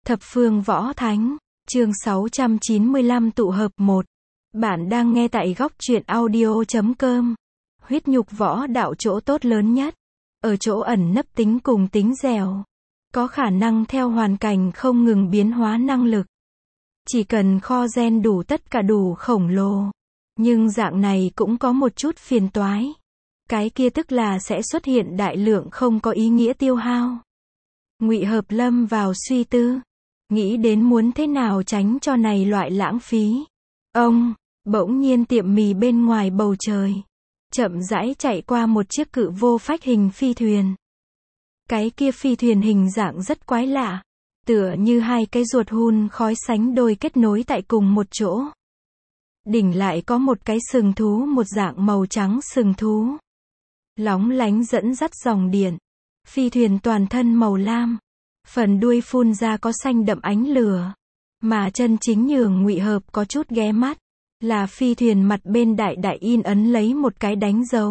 Thập phương võ thánh, chương 695 tụ hợp 1. Bạn đang nghe tại góc truyện audio.com. Huyết nhục võ đạo chỗ tốt lớn nhất, ở chỗ ẩn nấp tính cùng tính dẻo. Có khả năng theo hoàn cảnh không ngừng biến hóa năng lực. Chỉ cần kho gen đủ tất cả đủ khổng lồ. Nhưng dạng này cũng có một chút phiền toái. Cái kia tức là sẽ xuất hiện đại lượng không có ý nghĩa tiêu hao. Ngụy Hợp lâm vào suy tư. Nghĩ đến muốn thế nào tránh cho này loại lãng phí. Bỗng nhiên tiệm mì bên ngoài bầu trời. Chậm rãi chạy qua một chiếc cự vô phách hình phi thuyền. Cái kia phi thuyền hình dạng rất quái lạ. Tựa như hai cái ruột hun khói sánh đôi kết nối tại cùng một chỗ. Đỉnh lại có một cái sừng thú, một dạng màu trắng sừng thú. Lóng lánh dẫn dắt dòng điện. Phi thuyền toàn thân màu lam. Phần đuôi phun ra có xanh đậm ánh lửa. Mà chân chính nhường Ngụy Hợp có chút ghé mắt. Là phi thuyền mặt bên đại đại in ấn lấy một cái đánh dấu.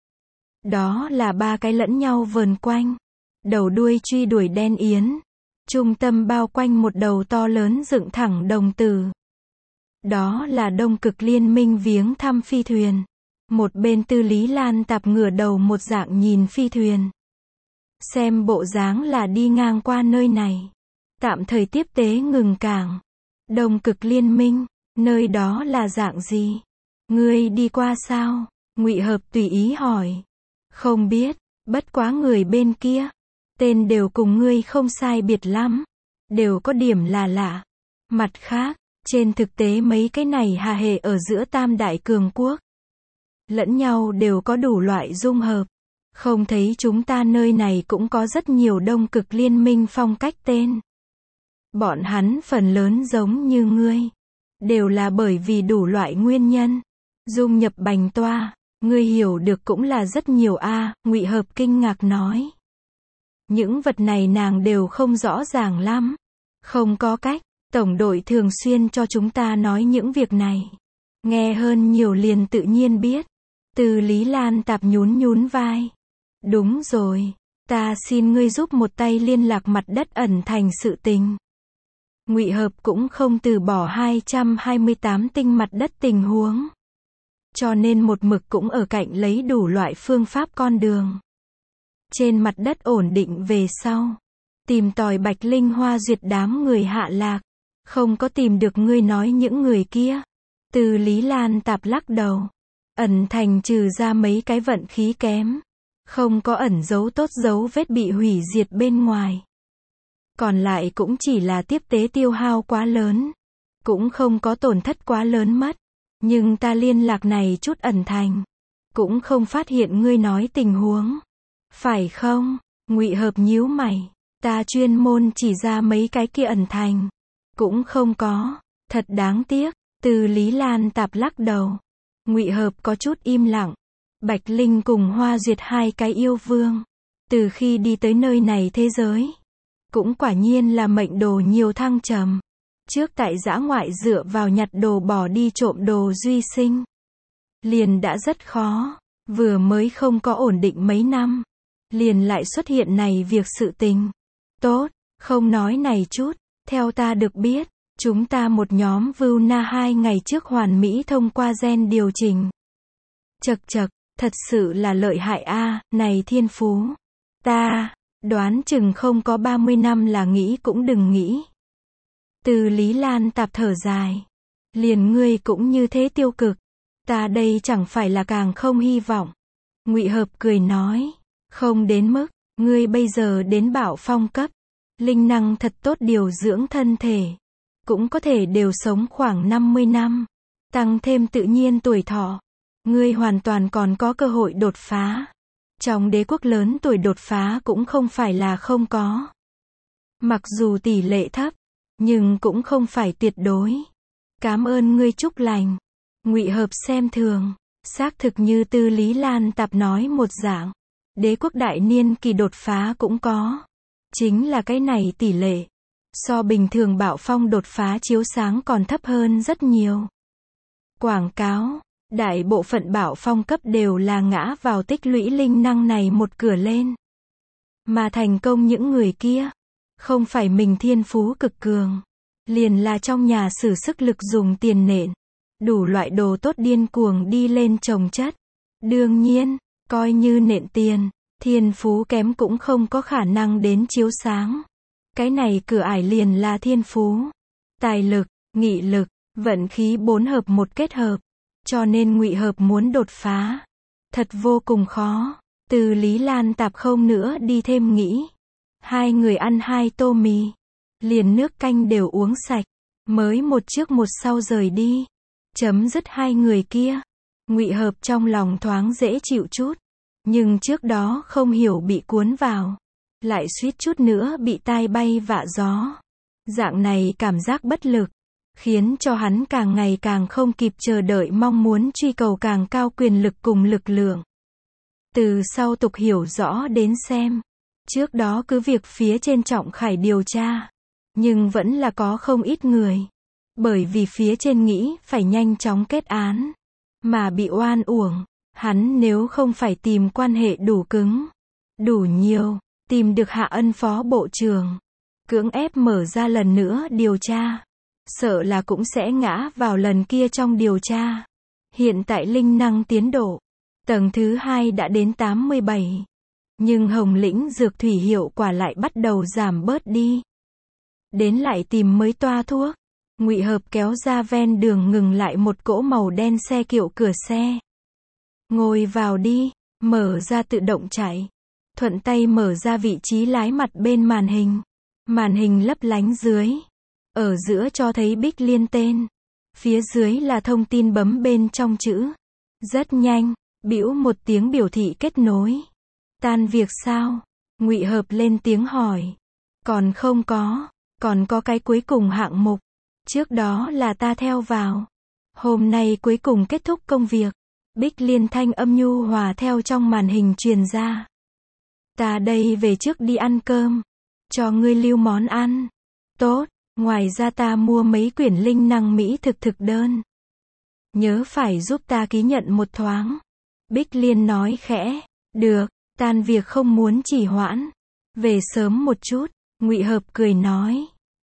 Đó là ba cái lẫn nhau vờn quanh. Đầu đuôi truy đuổi đen yến. Trung tâm bao quanh một đầu to lớn dựng thẳng đồng tử. Đó là Đông Cực Liên Minh viếng thăm phi thuyền. Một bên Tư Lý Lan Tạp ngửa đầu một dạng nhìn phi thuyền. Xem bộ dáng là đi ngang qua nơi này. Tạm thời tiếp tế ngừng cảng. Đông Cực Liên Minh, nơi đó là dạng gì? Ngươi đi qua sao? Ngụy Hợp tùy ý hỏi. Không biết, bất quá người bên kia. Tên đều cùng ngươi không sai biệt lắm. Đều có điểm là lạ. Mặt khác, trên thực tế mấy cái này hà hệ ở giữa tam đại cường quốc. Lẫn nhau đều có đủ loại dung hợp. Không thấy chúng ta nơi này cũng có rất nhiều Đông Cực Liên Minh phong cách tên. Bọn hắn phần lớn giống như ngươi. Đều là bởi vì đủ loại nguyên nhân. Dung nhập bành toa. Ngươi hiểu được cũng là rất nhiều a. Ngụy Hợp kinh ngạc nói. Những vật này nàng đều không rõ ràng lắm. Không có cách. Tổng đội thường xuyên cho chúng ta nói những việc này. Nghe hơn nhiều liền tự nhiên biết. Từ Lý Lan Tạp nhún vai. Đúng rồi, ta xin ngươi giúp một tay liên lạc mặt đất ẩn thành sự tình. Ngụy Hợp cũng không từ bỏ 228 tinh mặt đất tình huống. Cho nên một mực cũng ở cạnh lấy đủ loại phương pháp con đường. Trên mặt đất ổn định về sau. Tìm tòi Bạch Linh Hoa duyệt đám người hạ lạc. Không có tìm được ngươi nói những người kia. Từ Lý Lan Tạp lắc đầu. Ẩn thành trừ ra mấy cái vận khí kém. Không có ẩn dấu tốt dấu vết bị hủy diệt bên ngoài. Còn lại cũng chỉ là tiếp tế tiêu hao quá lớn. Cũng không có tổn thất quá lớn mất. Nhưng ta liên lạc này chút ẩn thành. Cũng không phát hiện ngươi nói tình huống. Phải không? Ngụy Hợp nhíu mày. Ta chuyên môn chỉ ra mấy cái kia ẩn thành. Cũng không có. Thật đáng tiếc. Từ Lý Lan Tạp lắc đầu. Ngụy Hợp có chút im lặng. Bạch Linh cùng Hoa Duyệt hai cái yêu vương. Từ khi đi tới nơi này thế giới. Cũng quả nhiên là mệnh đồ nhiều thăng trầm. Trước tại dã ngoại dựa vào nhặt đồ bỏ đi trộm đồ duy sinh. Liền đã rất khó. Vừa mới không có ổn định mấy năm. Liền lại xuất hiện này việc sự tình. Tốt, không nói này chút. Theo ta được biết. Chúng ta một nhóm Vưu Na 2 ngày trước hoàn mỹ thông qua gen điều chỉnh. Chậc, thật sự là lợi hại a, này thiên phú. Ta, đoán chừng không có 30 năm là nghĩ cũng đừng nghĩ. Từ Lý Lan Tạp thở dài. Liền ngươi cũng như thế tiêu cực. Ta đây chẳng phải là càng không hy vọng. Ngụy Hợp cười nói. Không đến mức, ngươi bây giờ đến bảo phong cấp. Linh năng thật tốt điều dưỡng thân thể. Cũng có thể đều sống khoảng 50 năm. Tăng thêm tự nhiên tuổi thọ. Ngươi hoàn toàn còn có cơ hội đột phá. Trong đế quốc lớn tuổi đột phá cũng không phải là không có. Mặc dù tỷ lệ thấp, nhưng cũng không phải tuyệt đối. Cảm ơn ngươi chúc lành. Ngụy Hợp xem thường. Xác thực như Tư Lý Lan Tạp nói một dạng. Đế quốc đại niên kỳ đột phá cũng có. Chính là cái này tỷ lệ. So bình thường bạo phong đột phá chiếu sáng còn thấp hơn rất nhiều. Quảng cáo. Đại bộ phận bảo phong cấp đều là ngã vào tích lũy linh năng này một cửa lên. Mà thành công những người kia. Không phải mình thiên phú cực cường. Liền là trong nhà sử sức lực dùng tiền nện. Đủ loại đồ tốt điên cuồng đi lên chồng chất. Đương nhiên, coi như nện tiền, thiên phú kém cũng không có khả năng đến chiếu sáng. Cái này cửa ải liền là thiên phú. Tài lực, nghị lực, vận khí 4 hợp một kết hợp. Cho nên Ngụy Hợp muốn đột phá. Thật vô cùng khó. Từ Lý Lan Tạp không nữa đi thêm nghĩ. Hai người ăn 2 tô mì. Liền nước canh đều uống sạch. Mới một trước một sau rời đi. Chấm dứt hai người kia. Ngụy Hợp trong lòng thoáng dễ chịu chút. Nhưng trước đó không hiểu bị cuốn vào. Lại suýt chút nữa bị tai bay vạ gió. Dạng này cảm giác bất lực. Khiến cho hắn càng ngày càng không kịp chờ đợi mong muốn truy cầu càng cao quyền lực cùng lực lượng. Từ sau tục hiểu rõ đến xem. Trước đó cứ việc phía trên Trọng Khải điều tra. Nhưng vẫn là có không ít người. Bởi vì phía trên nghĩ phải nhanh chóng kết án. Mà bị oan uổng. Hắn nếu không phải tìm quan hệ đủ cứng. Đủ nhiều. Tìm được Hạ Ân phó bộ trưởng. Cưỡng ép mở ra lần nữa điều tra. Sợ là cũng sẽ ngã vào lần kia trong điều tra. Hiện tại linh năng tiến độ. Tầng thứ 2 đã đến 87. Nhưng Hồng Lĩnh dược thủy hiệu quả lại bắt đầu giảm bớt đi. Đến lại tìm mới toa thuốc. Ngụy Hợp kéo ra ven đường ngừng lại một cỗ màu đen xe kiệu cửa xe. Ngồi vào đi, mở ra tự động chạy. Thuận tay mở ra vị trí lái mặt bên màn hình. Màn hình lấp lánh dưới. Ở giữa cho thấy Bích Liên tên. Phía dưới là thông tin bấm bên trong chữ. Rất nhanh, bĩu một tiếng biểu thị kết nối. Tan việc sao? Ngụy Hợp lên tiếng hỏi. Còn không có. Còn có cái cuối cùng hạng mục. Trước đó là ta theo vào. Hôm nay cuối cùng kết thúc công việc. Bích Liên thanh âm nhu hòa theo trong màn hình truyền ra. Ta đây về trước đi ăn cơm. Cho ngươi lưu món ăn. Tốt, ngoài ra ta mua mấy quyển linh năng mỹ thực đơn. Nhớ phải giúp ta ký nhận một thoáng. Bích Liên nói khẽ. Được, tan việc không muốn trì hoãn. Về sớm một chút. Ngụy Hợp cười nói.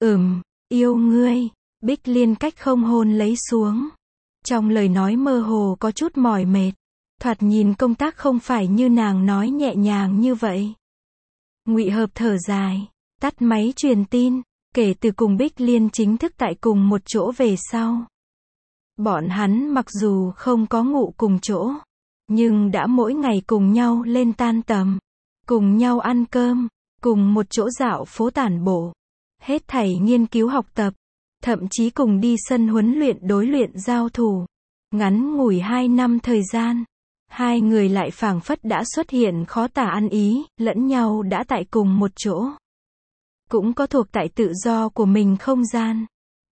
Yêu ngươi. Bích Liên cách không hôn lấy xuống. Trong lời nói mơ hồ có chút mỏi mệt. Thoạt nhìn công tác không phải như nàng nói nhẹ nhàng như vậy. Ngụy Hợp thở dài. Tắt máy truyền tin. Kể từ cùng Bích Liên chính thức tại cùng một chỗ về sau. Bọn hắn mặc dù không có ngủ cùng chỗ. Nhưng đã mỗi ngày cùng nhau lên tan tầm. Cùng nhau ăn cơm. Cùng một chỗ dạo phố tản bộ. Hết thảy nghiên cứu học tập. Thậm chí cùng đi sân huấn luyện đối luyện giao thủ. Ngắn ngủi 2 năm thời gian. Hai người lại phảng phất đã xuất hiện khó tả ăn ý, lẫn nhau đã tại cùng một chỗ. Cũng có thuộc tại tự do của mình không gian.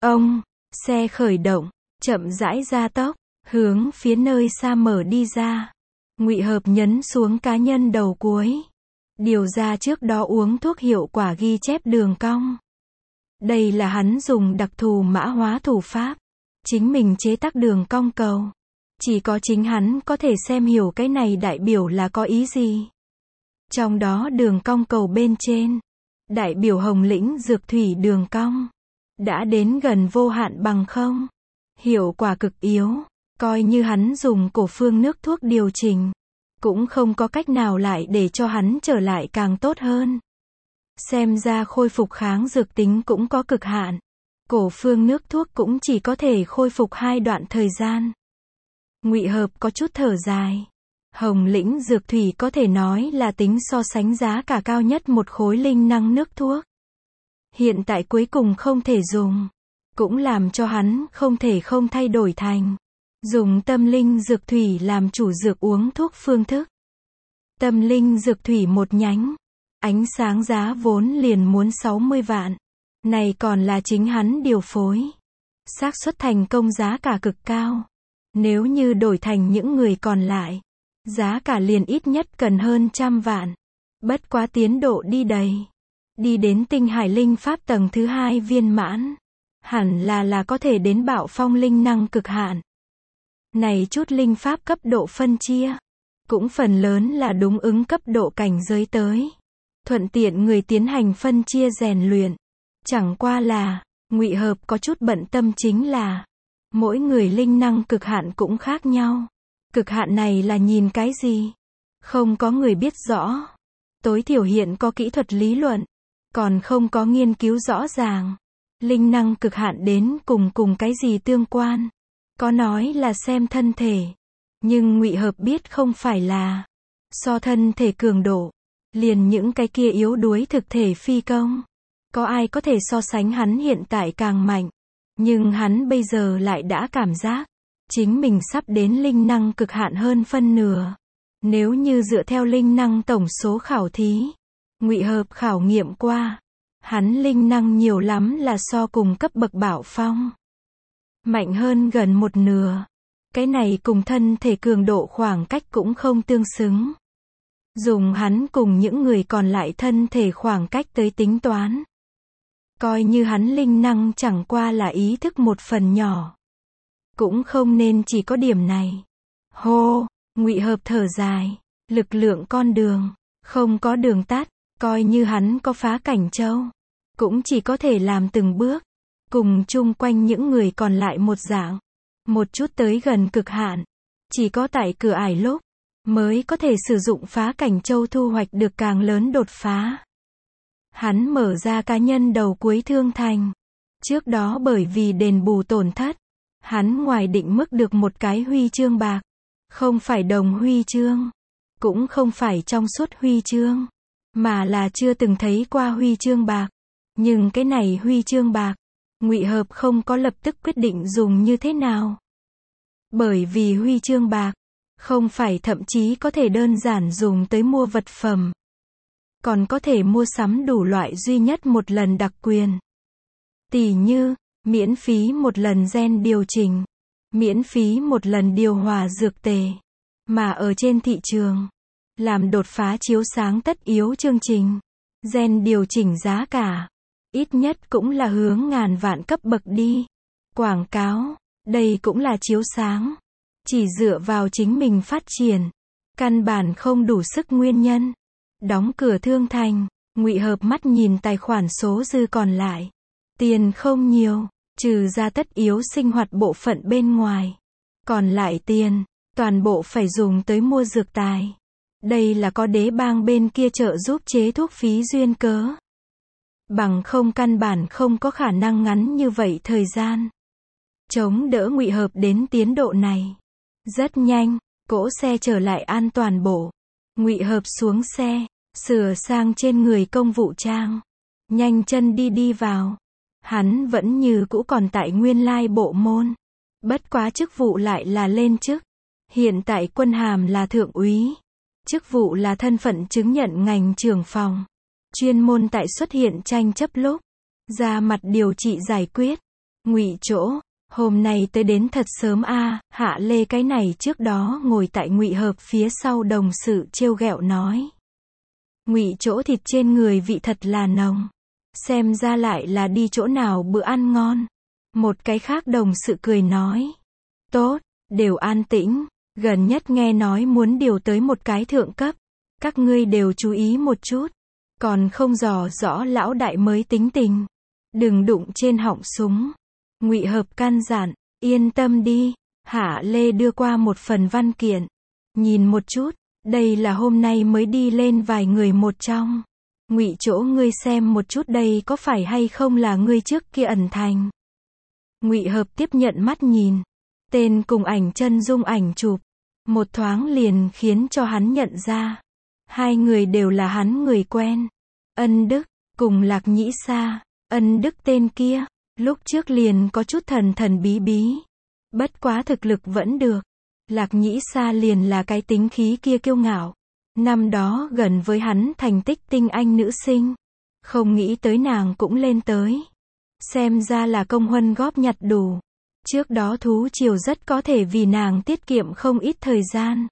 Xe khởi động, chậm rãi gia tốc, hướng phía nơi xa mở đi ra. Ngụy Hợp nhấn xuống cá nhân đầu cuối. Điều ra trước đó uống thuốc hiệu quả ghi chép đường cong. Đây là hắn dùng đặc thù mã hóa thủ pháp. Chính mình chế tác đường cong cầu. Chỉ có chính hắn có thể xem hiểu cái này đại biểu là có ý gì. Trong đó đường cong cầu bên trên. Đại biểu Hồng Lĩnh dược thủy đường cong. Đã đến gần vô hạn bằng không. Hiệu quả cực yếu. Coi như hắn dùng cổ phương nước thuốc điều chỉnh. Cũng không có cách nào lại để cho hắn trở lại càng tốt hơn. Xem ra khôi phục kháng dược tính cũng có cực hạn. Cổ phương nước thuốc cũng chỉ có thể khôi phục 2 đoạn thời gian. Ngụy Hợp có chút thở dài. Hồng Lĩnh dược thủy có thể nói là tính so sánh giá cả cao nhất một khối linh năng nước thuốc. Hiện tại cuối cùng không thể dùng. Cũng làm cho hắn không thể không thay đổi thành. Dùng tâm linh dược thủy làm chủ dược uống thuốc phương thức. Tâm linh dược thủy một nhánh. Ánh sáng giá vốn liền muốn 60 vạn. Này còn là chính hắn điều phối. Xác suất thành công giá cả cực cao. Nếu như đổi thành những người còn lại. Giá cả liền ít nhất cần hơn 100 vạn. Bất quá tiến độ đi đầy. Đi đến tinh hải linh pháp tầng thứ 2 viên mãn. Hẳn là có thể đến bạo phong linh năng cực hạn. Này chút linh pháp cấp độ phân chia. Cũng phần lớn là đúng ứng cấp độ cảnh giới tới. thuận tiện người tiến hành phân chia rèn luyện. Chẳng qua là, Ngụy Hợp có chút bận tâm chính là, mỗi người linh năng cực hạn cũng khác nhau. Cực hạn này là nhìn cái gì? Không có người biết rõ. Tối thiểu hiện có kỹ thuật lý luận, còn không có nghiên cứu rõ ràng. Linh năng cực hạn đến cùng cái gì tương quan? Có nói là xem thân thể, nhưng Ngụy Hợp biết không phải là so thân thể cường độ, liền những cái kia yếu đuối thực thể phi công. Có ai có thể so sánh hắn hiện tại càng mạnh, nhưng hắn bây giờ lại đã cảm giác chính mình sắp đến linh năng cực hạn hơn phân nửa. Nếu như dựa theo linh năng tổng số khảo thí, Ngụy Hợp khảo nghiệm qua, hắn linh năng nhiều lắm là so cùng cấp bậc Bảo Phong mạnh hơn gần một nửa. Cái này cùng thân thể cường độ khoảng cách cũng không tương xứng. Dùng hắn cùng những người còn lại thân thể khoảng cách tới tính toán, coi như hắn linh năng chẳng qua là ý thức một phần nhỏ, cũng không nên chỉ có điểm này. Hô, Ngụy Hợp thở dài, lực lượng con đường, không có đường tắt, coi như hắn có phá cảnh châu, cũng chỉ có thể làm từng bước, cùng chung quanh những người còn lại một dạng, một chút tới gần cực hạn, chỉ có tại cửa ải lúc, mới có thể sử dụng phá cảnh châu thu hoạch được càng lớn đột phá. Hắn mở ra cá nhân đầu cuối thương thành. Trước đó bởi vì đền bù tổn thất, hắn ngoài định mức được một cái huy chương bạc. Không phải đồng huy chương, cũng không phải trong suốt huy chương, mà là chưa từng thấy qua huy chương bạc. Nhưng cái này huy chương bạc, Ngụy Hợp không có lập tức quyết định dùng như thế nào. Bởi vì huy chương bạc, không phải thậm chí có thể đơn giản dùng tới mua vật phẩm, còn có thể mua sắm đủ loại duy nhất một lần đặc quyền. Tỉ như, miễn phí một lần gen điều chỉnh, miễn phí một lần điều hòa dược tề, mà ở trên thị trường, làm đột phá chiếu sáng tất yếu chương trình, gen điều chỉnh giá cả, ít nhất cũng là hướng ngàn vạn cấp bậc đi. Quảng cáo, đây cũng là chiếu sáng. Chỉ dựa vào chính mình phát triển, căn bản không đủ sức nguyên nhân. Đóng cửa thương thành, Ngụy Hợp mắt nhìn tài khoản số dư còn lại. Tiền không nhiều, trừ ra tất yếu sinh hoạt bộ phận bên ngoài. Còn lại tiền, toàn bộ phải dùng tới mua dược tài. Đây là có đế bang bên kia trợ giúp chế thuốc phí duyên cớ. Bằng không căn bản không có khả năng ngắn như vậy thời gian chống đỡ Ngụy Hợp đến tiến độ này. Rất nhanh, cỗ xe trở lại an toàn bộ. Ngụy Hợp xuống xe, sửa sang trên người công vụ trang, nhanh chân đi vào. Hắn vẫn như cũ còn tại nguyên lai bộ môn, bất quá chức vụ lại là lên chức. Hiện tại quân hàm là thượng úy, chức vụ là thân phận chứng nhận ngành trưởng phòng, chuyên môn tại xuất hiện tranh chấp lúc ra mặt điều trị giải quyết. Ngụy Chỗ, hôm nay tới đến thật sớm a. Hạ Lê cái này trước đó ngồi tại Ngụy Hợp phía sau đồng sự trêu ghẹo nói. Ngụy Chỗ thịt trên người vị thật là nồng, xem ra lại là đi chỗ nào bữa ăn ngon. Một cái khác đồng sự cười nói, tốt, đều an tĩnh, gần nhất nghe nói muốn điều tới một cái thượng cấp, các ngươi đều chú ý một chút, còn không dò rõ lão đại mới tính tình, đừng đụng trên họng súng. Ngụy Hợp căn dặn, yên tâm đi. Hạ Lê đưa qua một phần văn kiện, nhìn một chút, đây là hôm nay mới đi lên vài người một trong. Ngụy Chỗ ngươi xem một chút đây có phải hay không là ngươi trước kia ẩn thành. Ngụy Hợp tiếp nhận mắt nhìn, tên cùng ảnh chân dung ảnh chụp, một thoáng liền khiến cho hắn nhận ra. Hai người đều là hắn người quen. Ân Đức, cùng Lạc Nhĩ Sa. Ân Đức tên kia, lúc trước liền có chút thần bí bí. Bất quá thực lực vẫn được. Lạc Nhĩ Sa liền là cái tính khí kia kiêu ngạo. Năm đó gần với hắn thành tích tinh anh nữ sinh. Không nghĩ tới nàng cũng lên tới. Xem ra là công huân góp nhặt đủ. Trước đó thú triều rất có thể vì nàng tiết kiệm không ít thời gian.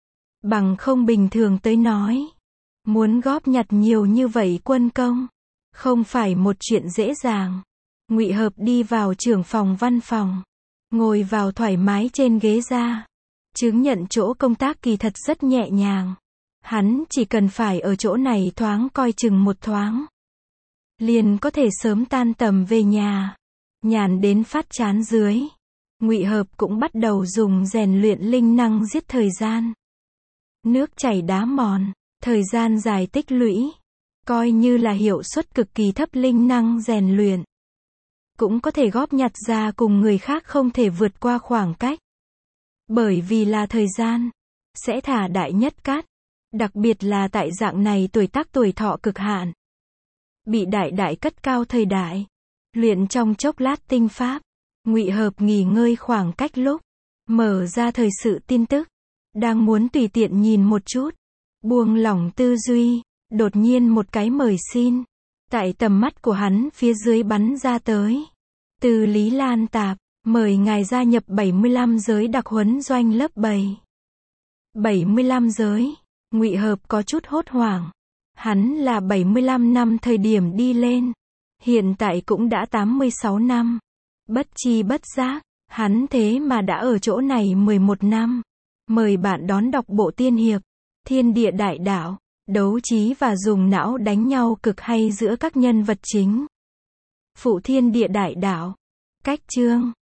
Bằng không bình thường tới nói, muốn góp nhặt nhiều như vậy quân công, không phải một chuyện dễ dàng. Ngụy Hợp đi vào trưởng phòng văn phòng, ngồi vào thoải mái trên ghế ra. Chứng nhận chỗ công tác kỳ thật rất nhẹ nhàng. Hắn chỉ cần phải ở chỗ này thoáng coi chừng một thoáng, liền có thể sớm tan tầm về nhà. Nhàn đến phát chán dưới, Ngụy Hợp cũng bắt đầu dùng rèn luyện linh năng giết thời gian. Nước chảy đá mòn, thời gian dài tích lũy, coi như là hiệu suất cực kỳ thấp linh năng rèn luyện, cũng có thể góp nhặt ra cùng người khác không thể vượt qua khoảng cách. Bởi vì là thời gian, sẽ thả đại nhất cát, đặc biệt là tại dạng này tuổi tác tuổi thọ cực hạn. Bị đại đại cất cao thời đại, luyện trong chốc lát tinh pháp, Ngụy Hợp nghỉ ngơi khoảng cách lúc, mở ra thời sự tin tức, đang muốn tùy tiện nhìn một chút, buông lỏng tư duy, đột nhiên một cái mời xin, tại tầm mắt của hắn phía dưới bắn ra tới. Từ Lý Lan Tạp, mời ngài gia nhập 75 giới đặc huấn doanh lớp 7. 75 giới, Ngụy Hợp có chút hốt hoảng. Hắn là 75 năm thời điểm đi lên, hiện tại cũng đã 86 năm. Bất chi bất giác, hắn thế mà đã ở chỗ này 11 năm. Mời bạn đón đọc bộ tiên hiệp, Thiên Địa Đại Đạo, đấu trí và dùng não đánh nhau cực hay giữa các nhân vật chính. Phụ Thiên Địa Đại Đạo. Cách chương